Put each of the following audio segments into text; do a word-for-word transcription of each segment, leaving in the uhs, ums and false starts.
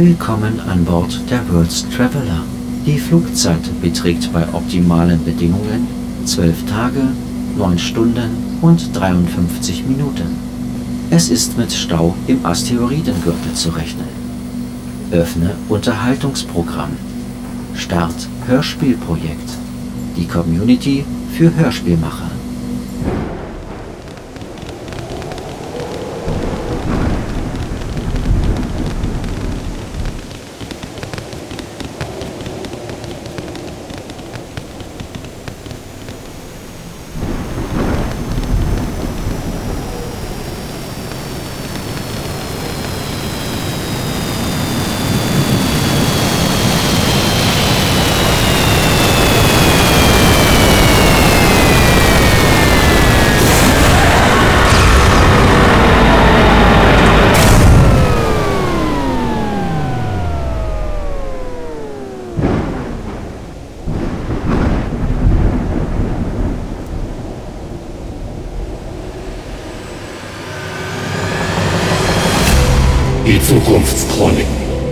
Willkommen an Bord der World's Traveler. Die Flugzeit beträgt bei optimalen Bedingungen zwölf Tage, neun Stunden und dreiundfünfzig Minuten. Es ist mit Stau im Asteroidengürtel zu rechnen. Öffne Unterhaltungsprogramm. Start Hörspielprojekt. Die Community für Hörspielmacher. Die Zukunftschroniken.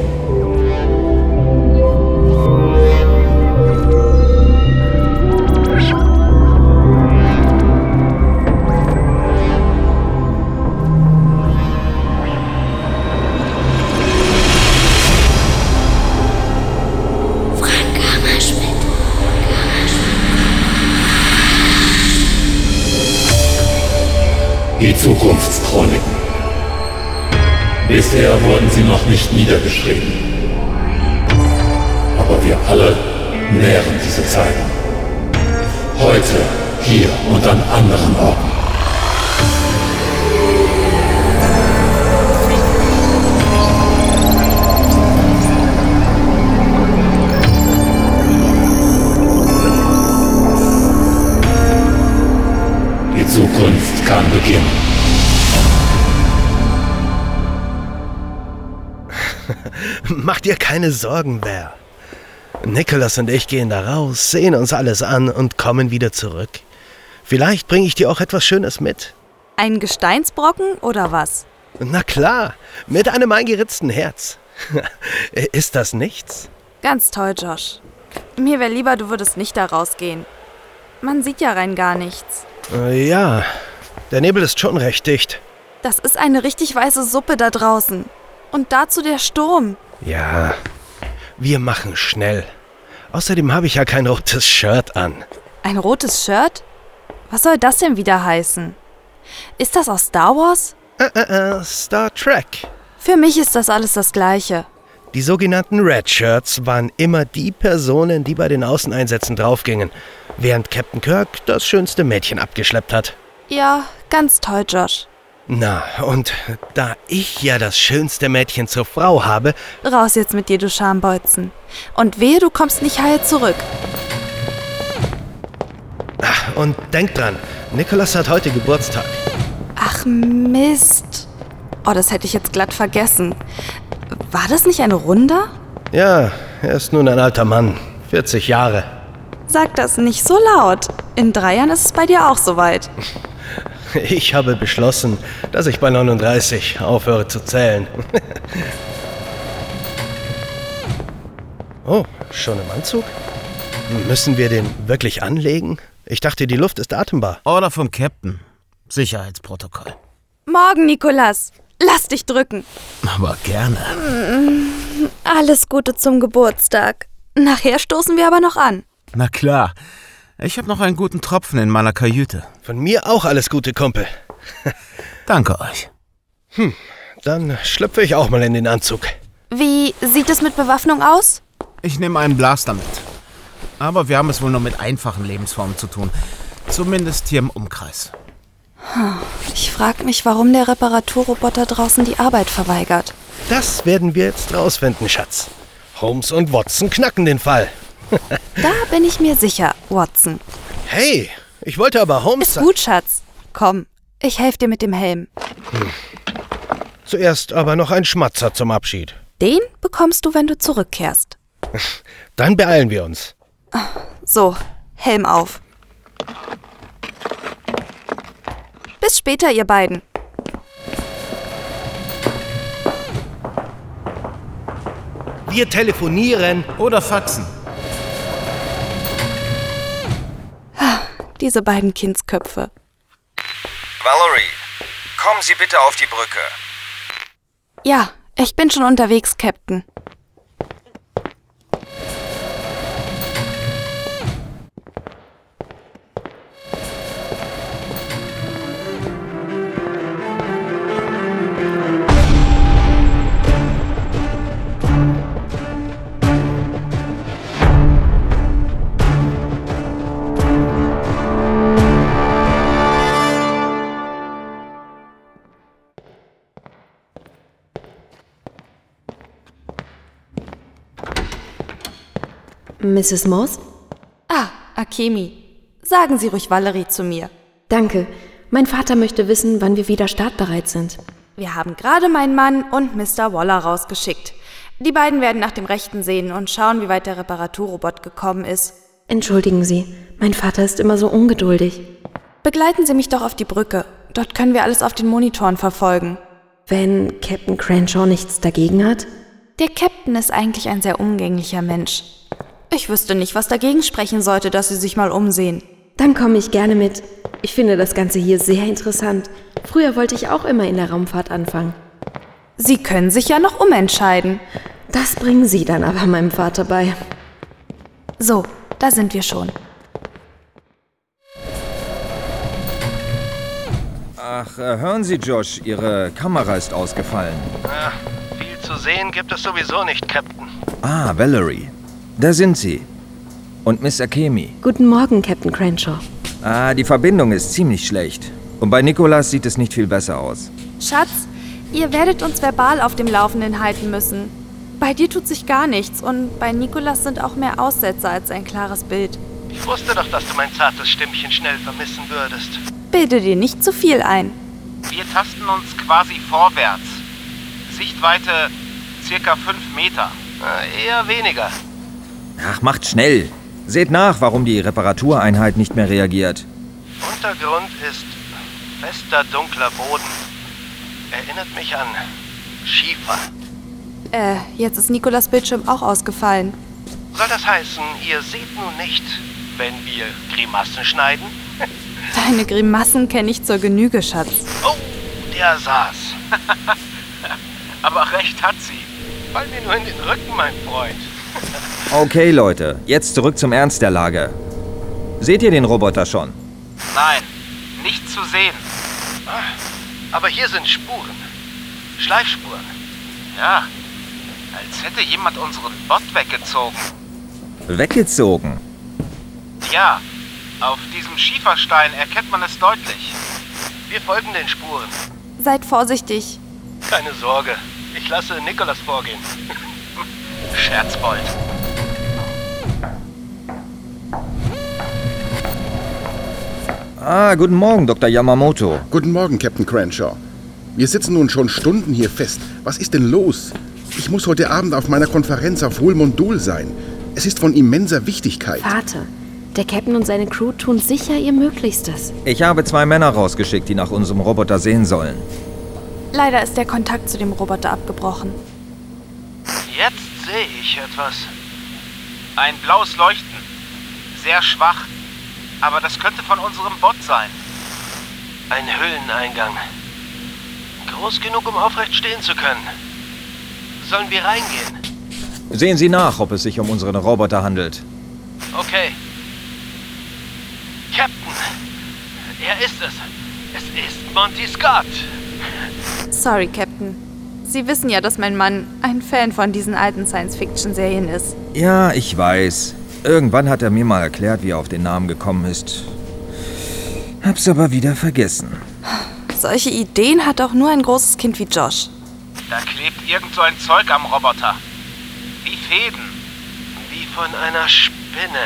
Frank Hammerschmidt. Die Zukunftschroniken. Bisher wurden sie noch nicht niedergeschrieben. Aber wir alle nähren diese Zeiten. Heute, hier und an anderen Orten. Die Zukunft kann beginnen. Mach dir keine Sorgen, Wer. Nicholas und ich gehen da raus, sehen uns alles an und kommen wieder zurück. Vielleicht bringe ich dir auch etwas Schönes mit. Ein Gesteinsbrocken oder was? Na klar, mit einem eingeritzten Herz. Ist das nichts? Ganz toll, Josh. Mir wäre lieber, du würdest nicht da rausgehen. Man sieht ja rein gar nichts. Äh, ja, der Nebel ist schon recht dicht. Das ist eine richtig weiße Suppe da draußen. Und dazu der Sturm. Ja, wir machen schnell. Außerdem habe ich ja kein rotes Shirt an. Ein rotes Shirt? Was soll das denn wieder heißen? Ist das aus Star Wars? Äh, äh, äh, Star Trek. Für mich ist das alles das Gleiche. Die sogenannten Red Shirts waren immer die Personen, die bei den Außeneinsätzen draufgingen, während Captain Kirk das schönste Mädchen abgeschleppt hat. Ja, ganz toll, Josh. Na, und da ich ja das schönste Mädchen zur Frau habe... Raus jetzt mit dir, du Schambolzen. Und wehe, du kommst nicht heil zurück. Ach, und denk dran, Nicholas hat heute Geburtstag. Ach Mist. Oh, das hätte ich jetzt glatt vergessen. War das nicht ein Runder? Ja, er ist nun ein alter Mann, vierzig Jahre. Sag das nicht so laut. In drei Jahren ist es bei dir auch soweit. Ich habe beschlossen, dass ich bei neununddreißig aufhöre zu zählen. Oh, schon im Anzug? Müssen wir den wirklich anlegen? Ich dachte, die Luft ist atembar. Order vom Captain. Sicherheitsprotokoll. Morgen, Nikolas. Lass dich drücken. Aber gerne. Alles Gute zum Geburtstag. Nachher stoßen wir aber noch an. Na klar. Ich habe noch einen guten Tropfen in meiner Kajüte. Von mir auch alles Gute, Kumpel. Danke euch. Hm, dann schlüpfe ich auch mal in den Anzug. Wie sieht es mit Bewaffnung aus? Ich nehme einen Blaster mit. Aber wir haben es wohl nur mit einfachen Lebensformen zu tun. Zumindest hier im Umkreis. Ich frage mich, warum der Reparaturroboter draußen die Arbeit verweigert. Das werden wir jetzt rausfinden, Schatz. Holmes und Watson knacken den Fall. Da bin ich mir sicher, Watson. Hey, ich wollte aber Holmes... Ist gut, Schatz. Komm, ich helfe dir mit dem Helm. Hm. Zuerst aber noch ein Schmatzer zum Abschied. Den bekommst du, wenn du zurückkehrst. Dann beeilen wir uns. So, Helm auf. Bis später, ihr beiden. Wir telefonieren. Oder faxen. Diese beiden Kindsköpfe. Valerie, kommen Sie bitte auf die Brücke. Ja, ich bin schon unterwegs, Captain. Misses Moss? Ah, Akemi. Sagen Sie ruhig Valerie zu mir. Danke. Mein Vater möchte wissen, wann wir wieder startbereit sind. Wir haben gerade meinen Mann und Mister Waller rausgeschickt. Die beiden werden nach dem Rechten sehen und schauen, wie weit der Reparaturrobot gekommen ist. Entschuldigen Sie, mein Vater ist immer so ungeduldig. Begleiten Sie mich doch auf die Brücke. Dort können wir alles auf den Monitoren verfolgen. Wenn Captain Crenshaw nichts dagegen hat? Der Captain ist eigentlich ein sehr umgänglicher Mensch. Ich wüsste nicht, was dagegen sprechen sollte, dass Sie sich mal umsehen. Dann komme ich gerne mit. Ich finde das Ganze hier sehr interessant. Früher wollte ich auch immer in der Raumfahrt anfangen. Sie können sich ja noch umentscheiden. Das bringen Sie dann aber meinem Vater bei. So, da sind wir schon. Ach, äh, hören Sie, Josh, Ihre Kamera ist ausgefallen. Ah, viel zu sehen gibt es sowieso nicht, Captain. Ah, Valerie. Da sind Sie. Und Miss Akemi. Guten Morgen, Captain Crenshaw. Ah, die Verbindung ist ziemlich schlecht. Und bei Nicholas sieht es nicht viel besser aus. Schatz, ihr werdet uns verbal auf dem Laufenden halten müssen. Bei dir tut sich gar nichts und bei Nicholas sind auch mehr Aussetzer als ein klares Bild. Ich wusste doch, dass du mein zartes Stimmchen schnell vermissen würdest. Bilde dir nicht zu viel ein. Wir tasten uns quasi vorwärts. Sichtweite circa fünf Meter. Äh, eher weniger. Ach, macht schnell. Seht nach, warum die Reparatureinheit nicht mehr reagiert. Untergrund ist fester, dunkler Boden. Erinnert mich an Schiefer. Äh, jetzt ist Nicholas Bildschirm auch ausgefallen. Soll das heißen, ihr seht nun nicht, wenn wir Grimassen schneiden? Deine Grimassen kenne ich zur Genüge, Schatz. Oh, der saß. Aber recht hat sie. Fall mir nur in den Rücken, mein Freund. Okay, Leute, jetzt zurück zum Ernst der Lage. Seht ihr den Roboter schon? Nein, nicht zu sehen. Aber hier sind Spuren. Schleifspuren. Ja, als hätte jemand unseren Bot weggezogen. Weggezogen? Ja, auf diesem Schieferstein erkennt man es deutlich. Wir folgen den Spuren. Seid vorsichtig. Keine Sorge, ich lasse Nicholas vorgehen. Scherzbold. Ah, guten Morgen, Doktor Yamamoto. Guten Morgen, Captain Crenshaw. Wir sitzen nun schon Stunden hier fest. Was ist denn los? Ich muss heute Abend auf meiner Konferenz auf Volmondol sein. Es ist von immenser Wichtigkeit. Vater, der Captain und seine Crew tun sicher ihr Möglichstes. Ich habe zwei Männer rausgeschickt, die nach unserem Roboter sehen sollen. Leider ist der Kontakt zu dem Roboter abgebrochen. Jetzt sehe ich etwas. Ein blaues Leuchten. Sehr schwach. Aber das könnte von unserem Bot sein. Ein Höhleneingang. Groß genug, um aufrecht stehen zu können. Sollen wir reingehen? Sehen Sie nach, ob es sich um unseren Roboter handelt. Okay. Captain, er ist es. Es ist Monty Scott. Sorry, Captain. Sie wissen ja, dass mein Mann ein Fan von diesen alten Science-Fiction-Serien ist. Ja, ich weiß. Irgendwann hat er mir mal erklärt, wie er auf den Namen gekommen ist. Hab's aber wieder vergessen. Solche Ideen hat auch nur ein großes Kind wie Josh. Da klebt irgend so ein Zeug am Roboter. Wie Fäden. Wie von einer Spinne.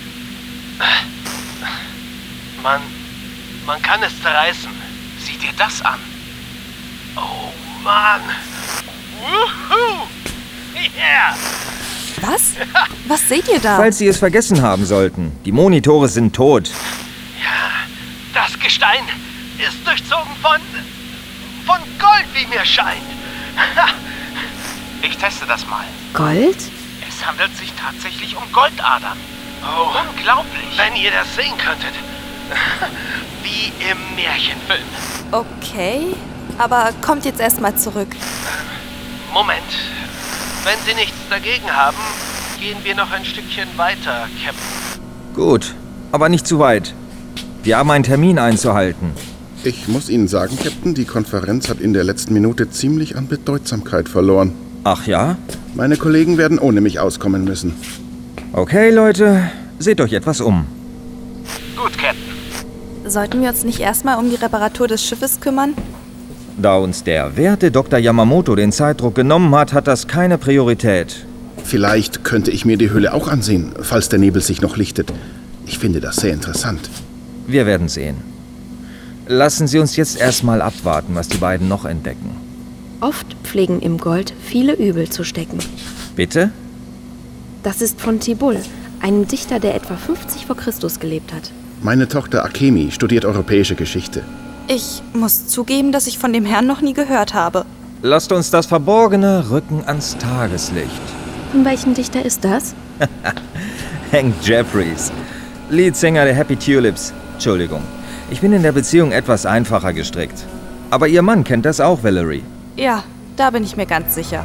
Man, man kann es zerreißen. Sieh dir das an. Oh Mann. Wuhu. Yeah. Was? Was seht ihr da? Falls Sie es vergessen haben sollten, die Monitore sind tot. Ja, das Gestein ist durchzogen von... von Gold, wie mir scheint. Ich teste das mal. Gold? Es handelt sich tatsächlich um Goldadern. Oh, Unglaublich. wenn ihr das sehen könntet. Wie im Märchenfilm. Okay, aber kommt jetzt erstmal zurück. Moment. Wenn Sie nichts dagegen haben, gehen wir noch ein Stückchen weiter, Captain. Gut, aber nicht zu weit. Wir haben einen Termin einzuhalten. Ich muss Ihnen sagen, Captain, die Konferenz hat in der letzten Minute ziemlich an Bedeutsamkeit verloren. Ach ja? Meine Kollegen werden ohne mich auskommen müssen. Okay, Leute, seht euch etwas um. Gut, Captain. Sollten wir uns nicht erstmal um die Reparatur des Schiffes kümmern? Da uns der werte Doktor Yamamoto den Zeitdruck genommen hat, hat das keine Priorität. Vielleicht könnte ich mir die Höhle auch ansehen, falls der Nebel sich noch lichtet. Ich finde das sehr interessant. Wir werden sehen. Lassen Sie uns jetzt erstmal abwarten, was die beiden noch entdecken. Oft pflegen im Gold viele Übel zu stecken. Bitte? Das ist von Tibull, einem Dichter, der etwa fünfzig vor Christus gelebt hat. Meine Tochter Akemi studiert europäische Geschichte. Ich muss zugeben, dass ich von dem Herrn noch nie gehört habe. Lasst uns das Verborgene rücken ans Tageslicht. Von welchem Dichter ist das? Hank Jeffries, Leadsänger der Happy Tulips. Entschuldigung, ich bin in der Beziehung etwas einfacher gestrickt. Aber Ihr Mann kennt das auch, Valerie. Ja, da bin ich mir ganz sicher.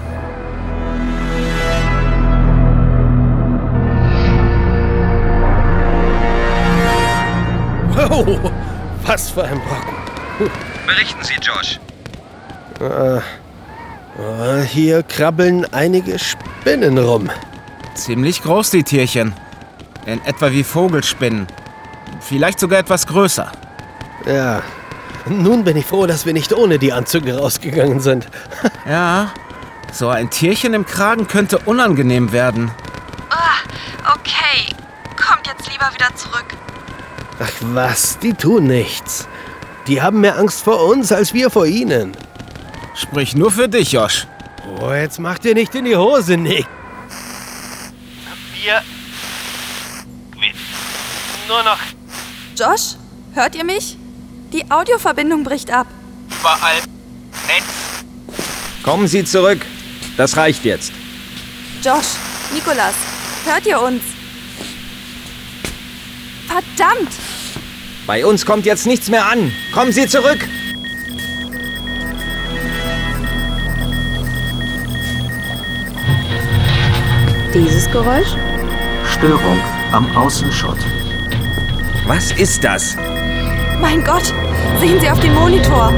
Oh, was für ein Brocken. Berichten Sie, Josh. Äh, hier krabbeln einige Spinnen rum. Ziemlich groß, die Tierchen. In etwa wie Vogelspinnen. Vielleicht sogar etwas größer. Ja, nun bin ich froh, dass wir nicht ohne die Anzüge rausgegangen sind. Ja, so ein Tierchen im Kragen könnte unangenehm werden. Ah, okay. Kommt jetzt lieber wieder zurück. Ach was, die tun nichts. Die haben mehr Angst vor uns, als wir vor ihnen. Sprich nur für dich, Josh. Oh, jetzt macht ihr nicht in die Hose, Nick. Wir... wir nur noch... Josh, hört ihr mich? Die Audioverbindung bricht ab. Überall Netz. Kommen Sie zurück. Das reicht jetzt. Josh, Nikolas, hört ihr uns? Verdammt! Bei uns kommt jetzt nichts mehr an. Kommen Sie zurück. Dieses Geräusch? Störung am Außenschott. Was ist das? Mein Gott, sehen Sie auf den Monitor.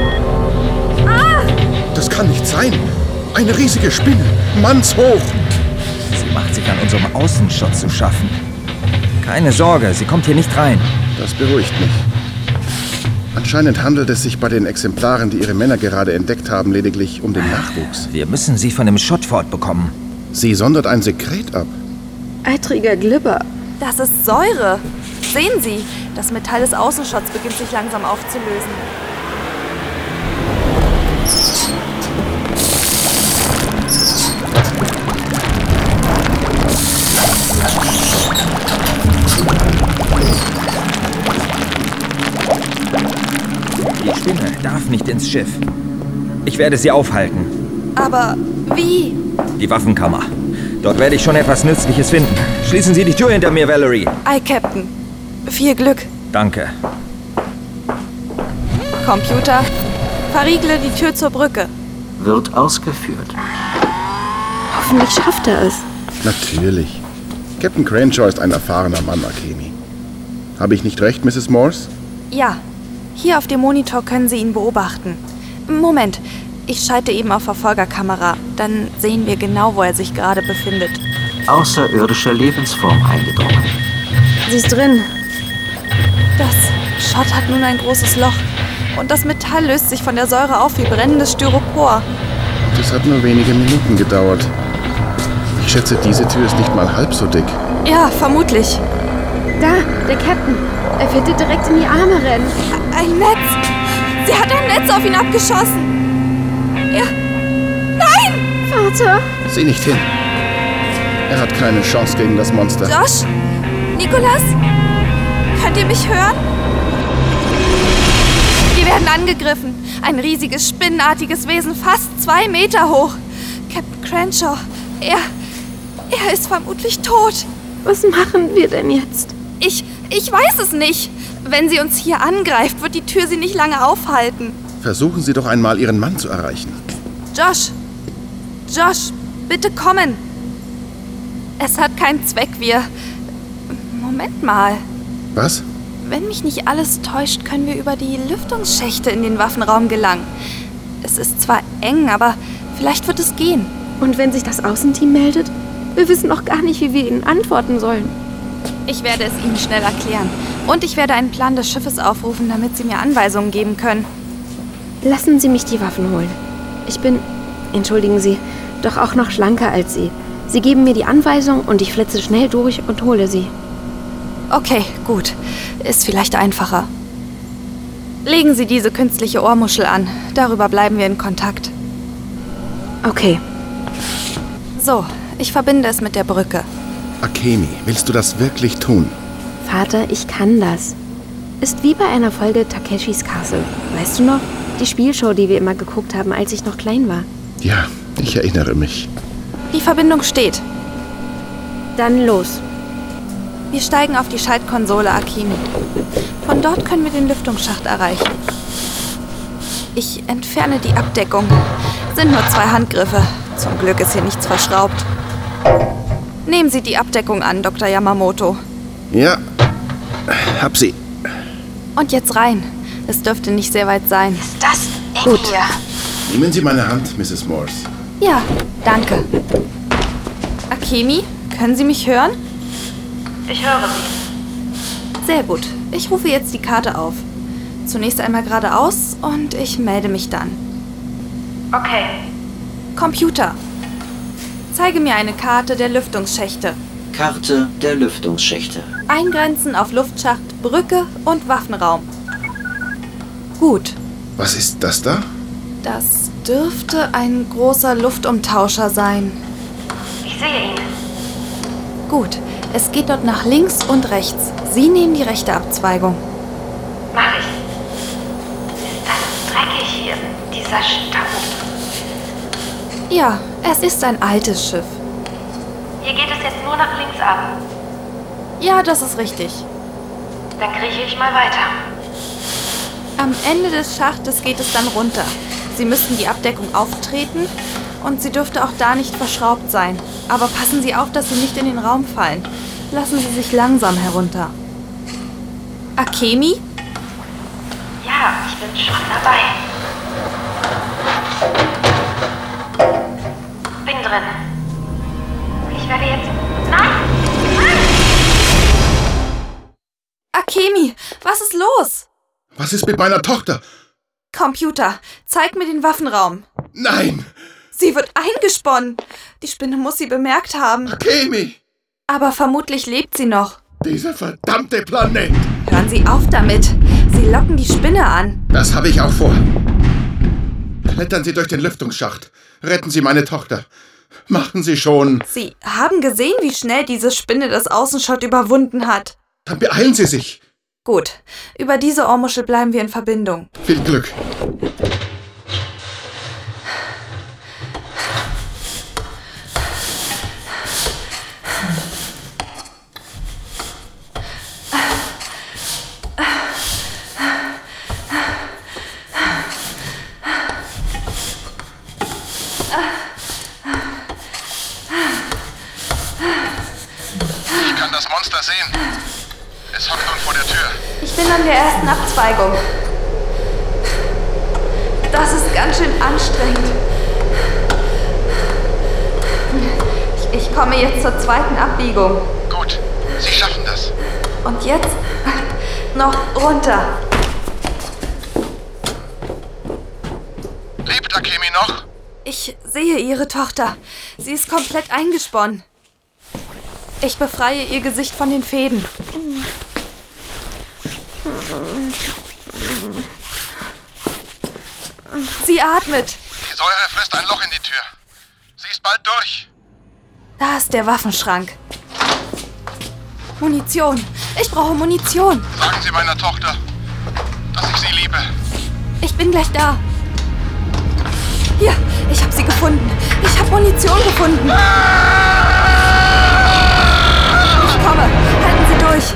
Das kann nicht sein. Eine riesige Spinne. Mannshoch. Sie macht sich an unserem Außenschott zu schaffen. Keine Sorge, sie kommt hier nicht rein. Das beruhigt mich. Anscheinend handelt es sich bei den Exemplaren, die ihre Männer gerade entdeckt haben, lediglich um den Nachwuchs. Wir müssen sie von dem Schott fortbekommen. Sie sondert ein Sekret ab. Eitriger Glibber. Das ist Säure. Sehen Sie, das Metall des Außenschotts beginnt sich langsam aufzulösen. Die Spinne darf nicht ins Schiff. Ich werde sie aufhalten. Aber wie? Die Waffenkammer. Dort werde ich schon etwas Nützliches finden. Schließen Sie die Tür hinter mir, Valerie. Ei, Captain. Viel Glück. Danke. Computer, verriegle die Tür zur Brücke. Wird ausgeführt. Hoffentlich schafft er es. Natürlich. Captain Crenshaw ist ein erfahrener Mann, Akemi. Habe ich nicht recht, Misses Morse? Ja, hier auf dem Monitor können Sie ihn beobachten. Moment, ich schalte eben auf Verfolgerkamera. Dann sehen wir genau, wo er sich gerade befindet. Außerirdische Lebensform eingedrungen. Sie ist drin. Das Schott hat nun ein großes Loch. Und das Metall löst sich von der Säure auf wie brennendes Styropor. Das hat nur wenige Minuten gedauert. Ich schätze, diese Tür ist nicht mal halb so dick. Ja, vermutlich. Da, der Captain. Er wird dir direkt in die Arme rennen. Ein Netz! Sie hat ein Netz auf ihn abgeschossen! Er... Nein! Vater! Sieh nicht hin. Er hat keine Chance gegen das Monster. Josh? Nikolas? Könnt ihr mich hören? Wir werden angegriffen. Ein riesiges, spinnenartiges Wesen, fast zwei Meter hoch. Captain Crenshaw. Er... er ist vermutlich tot. Was machen wir denn jetzt? Ich... ich weiß es nicht. Wenn sie uns hier angreift, wird die Tür sie nicht lange aufhalten. Versuchen Sie doch einmal, Ihren Mann zu erreichen. Josh! Josh, bitte kommen! Es hat keinen Zweck, wir... Moment mal. Was? Wenn mich nicht alles täuscht, können wir über die Lüftungsschächte in den Waffenraum gelangen. Es ist zwar eng, aber vielleicht wird es gehen. Und wenn sich das Außenteam meldet? Wir wissen noch gar nicht, wie wir ihnen antworten sollen. Ich werde es Ihnen schnell erklären. Und ich werde einen Plan des Schiffes aufrufen, damit Sie mir Anweisungen geben können. Lassen Sie mich die Waffen holen. Ich bin, entschuldigen Sie, doch auch noch schlanker als Sie. Sie geben mir die Anweisung und ich flitze schnell durch und hole sie. Okay, gut. Ist vielleicht einfacher. Legen Sie diese künstliche Ohrmuschel an. Darüber bleiben wir in Kontakt. Okay. So, ich verbinde es mit der Brücke. Akemi, willst du das wirklich tun? Vater, ich kann das. Ist wie bei einer Folge Takeshis Castle. Weißt du noch? Die Spielshow, die wir immer geguckt haben, als ich noch klein war. Ja, ich erinnere mich. Die Verbindung steht. Dann los. Wir steigen auf die Schaltkonsole, Akemi. Von dort können wir den Lüftungsschacht erreichen. Ich entferne die Abdeckung. Sind nur zwei Handgriffe. Zum Glück ist hier nichts verschraubt. Nehmen Sie die Abdeckung an, Doktor Yamamoto. Ja, hab sie. Und jetzt rein. Es dürfte nicht sehr weit sein. Ist das eng Gut. hier? Nehmen Sie meine Hand, Misses Morse. Ja, danke. Akemi, können Sie mich hören? Ich höre Sie. Sehr gut. Ich rufe jetzt die Karte auf. Zunächst einmal geradeaus und ich melde mich dann. Okay. Computer. Zeige mir eine Karte der Lüftungsschächte. Karte der Lüftungsschächte. Eingrenzen auf Luftschacht, Brücke und Waffenraum. Gut. Was ist das da? Das dürfte ein großer Luftumtauscher sein. Ich sehe ihn. Gut. Es geht dort nach links und rechts. Sie nehmen die rechte Abzweigung. Mach ich. Ist das dreckig hier, dieser Staub? Ja, es ist ein altes Schiff. Hier geht es jetzt nur nach links ab. Ja, das ist richtig. Dann krieche ich mal weiter. Am Ende des Schachtes geht es dann runter. Sie müssten die Abdeckung auftreten und sie dürfte auch da nicht verschraubt sein. Aber passen Sie auf, dass Sie nicht in den Raum fallen. Lassen Sie sich langsam herunter. Akemi? Ja, ich bin schon dabei. Bin drin. Ich werde jetzt... Nein! Nein! Akemi, was ist los? Was ist mit meiner Tochter? Computer, zeig mir den Waffenraum. Nein! Sie wird eingesponnen. Die Spinne muss sie bemerkt haben. Akemi! Aber vermutlich lebt sie noch. Dieser verdammte Planet! Hören Sie auf damit. Sie locken die Spinne an. Das habe ich auch vor. Klettern Sie durch den Lüftungsschacht. Retten Sie meine Tochter. Machen Sie schon. Sie haben gesehen, wie schnell diese Spinne das Außenschott überwunden hat. Dann beeilen Sie sich. Gut. Über diese Ohrmuschel bleiben wir in Verbindung. Viel Glück. Ich kann das Monster sehen. Es hockt nun vor der Tür. Ich bin an der ersten Abzweigung. Das ist ganz schön anstrengend. Ich, ich komme jetzt zur zweiten Abbiegung. Gut, Sie schaffen das. Und jetzt noch runter. Lebt Akemi noch? Ich sehe Ihre Tochter. Sie ist komplett eingesponnen. Ich befreie ihr Gesicht von den Fäden. Sie atmet. Die Säure frisst ein Loch in die Tür. Sie ist bald durch. Da ist der Waffenschrank. Munition. Ich brauche Munition. Sagen Sie meiner Tochter, dass ich sie liebe. Ich bin gleich da. Hier, ich habe sie gefunden. Ich habe Munition gefunden. Ich komme. Halten Sie durch.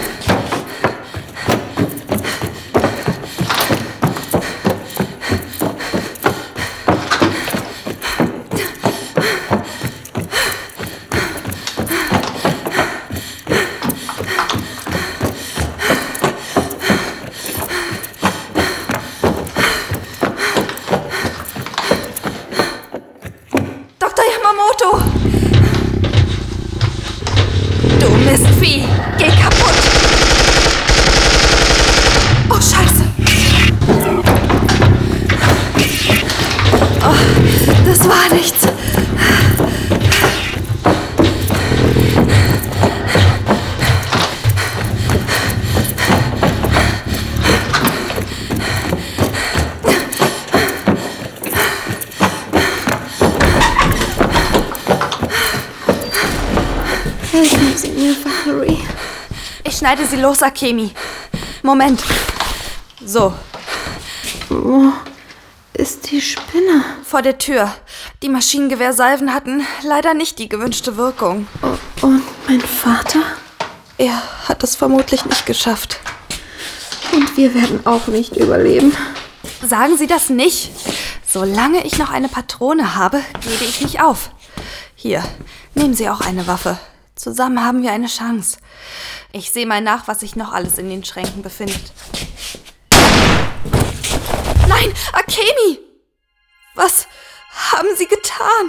Du Mistvieh! Geh kaputt! Oh, Scheiße! Oh, das war nichts. Helfen Sie mir, Valerie. Ich schneide sie los, Akemi. Moment. So. Wo ist die Spinne? Vor der Tür. Die Maschinengewehrsalven hatten leider nicht die gewünschte Wirkung. Oh, und mein Vater? Er hat es vermutlich nicht geschafft. Und wir werden auch nicht überleben. Sagen Sie das nicht. Solange ich noch eine Patrone habe, gebe ich nicht auf. Hier, nehmen Sie auch eine Waffe. Zusammen haben wir eine Chance. Ich sehe mal nach, was sich noch alles in den Schränken befindet. Nein, Akemi! Was haben Sie getan?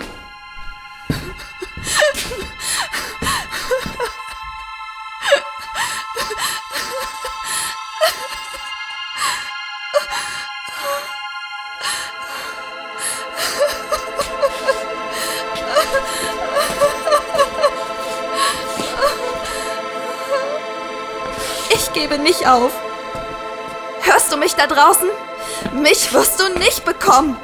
Ich gebe nicht auf. Hörst du mich da draußen? Mich wirst du nicht bekommen.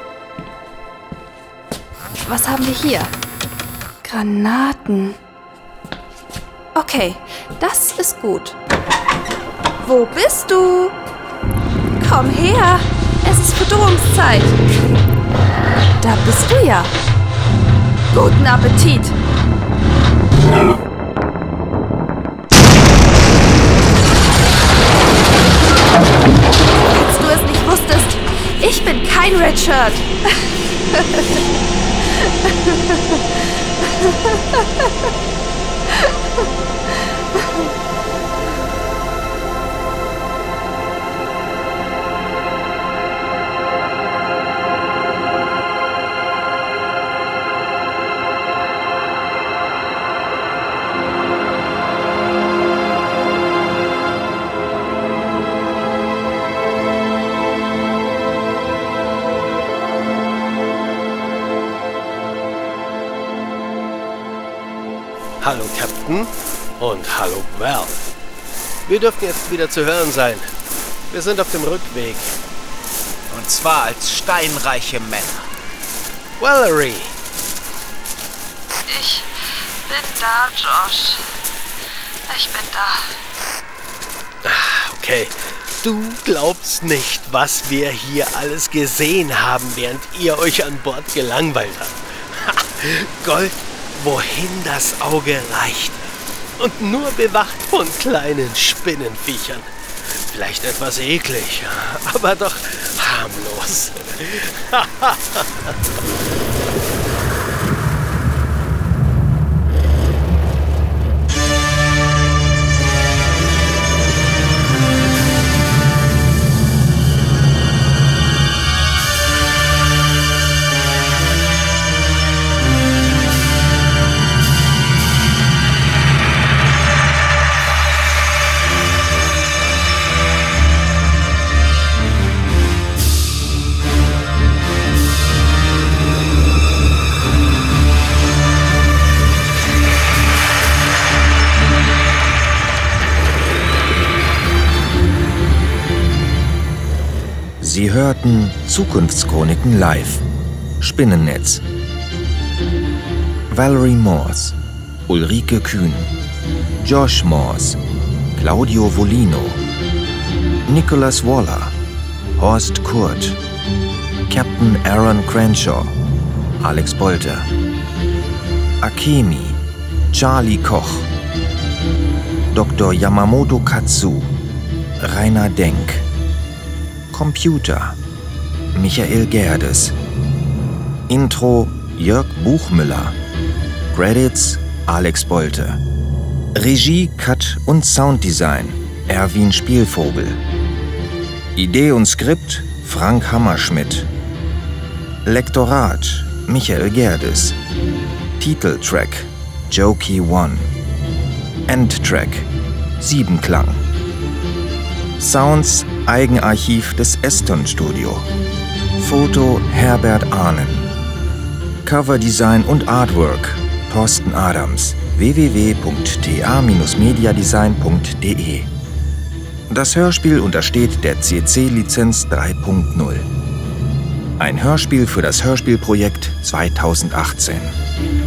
Was haben wir hier? Granaten. Okay, das ist gut. Wo bist du? Komm her. Es ist Fütterungszeit. Da bist du ja. Guten Appetit. Falls du es nicht wusstest, ich bin kein Redshirt. Hallo Captain und hallo Val. Wir dürften jetzt wieder zu hören sein. Wir sind auf dem Rückweg. Und zwar als steinreiche Männer. Valerie! Ich bin da, Josh. Ich bin da. Okay, du glaubst nicht, was wir hier alles gesehen haben, während ihr euch an Bord gelangweilt habt. Ha, Gold, wohin das Auge reicht. Und nur bewacht von kleinen Spinnenviechern. Vielleicht etwas eklig, aber doch harmlos. Sie hörten Zukunftschroniken live. Spinnennetz. Valerie Morse, Ulrike Kühn, Josh Morse, Claudio Volino, Nicholas Waller, Horst Kurt, Captain Aaron Crenshaw, Alex Bolte. Akemi, Charlie Koch. Doktor Yamamoto Katsu, Rainer Denk. Computer, Michael Gerdes. Intro, Jörg Buchmüller. Credits, Alex Bolte. Regie, Cut und Sounddesign, Erwin Spielvogel. Idee und Skript, Frank Hammerschmidt. Lektorat, Michael Gerdes. Titeltrack, Jokey One. Endtrack, Siebenklang. Sounds, Eigenarchiv des Eston Studio. Foto, Herbert Ahnen. Coverdesign und Artwork, Thorsten Adams. w w w punkt t a bindestrich mediadesign punkt d e. Das Hörspiel untersteht der C C-Lizenz drei punkt null. Ein Hörspiel für das Hörspielprojekt zweitausendachtzehn.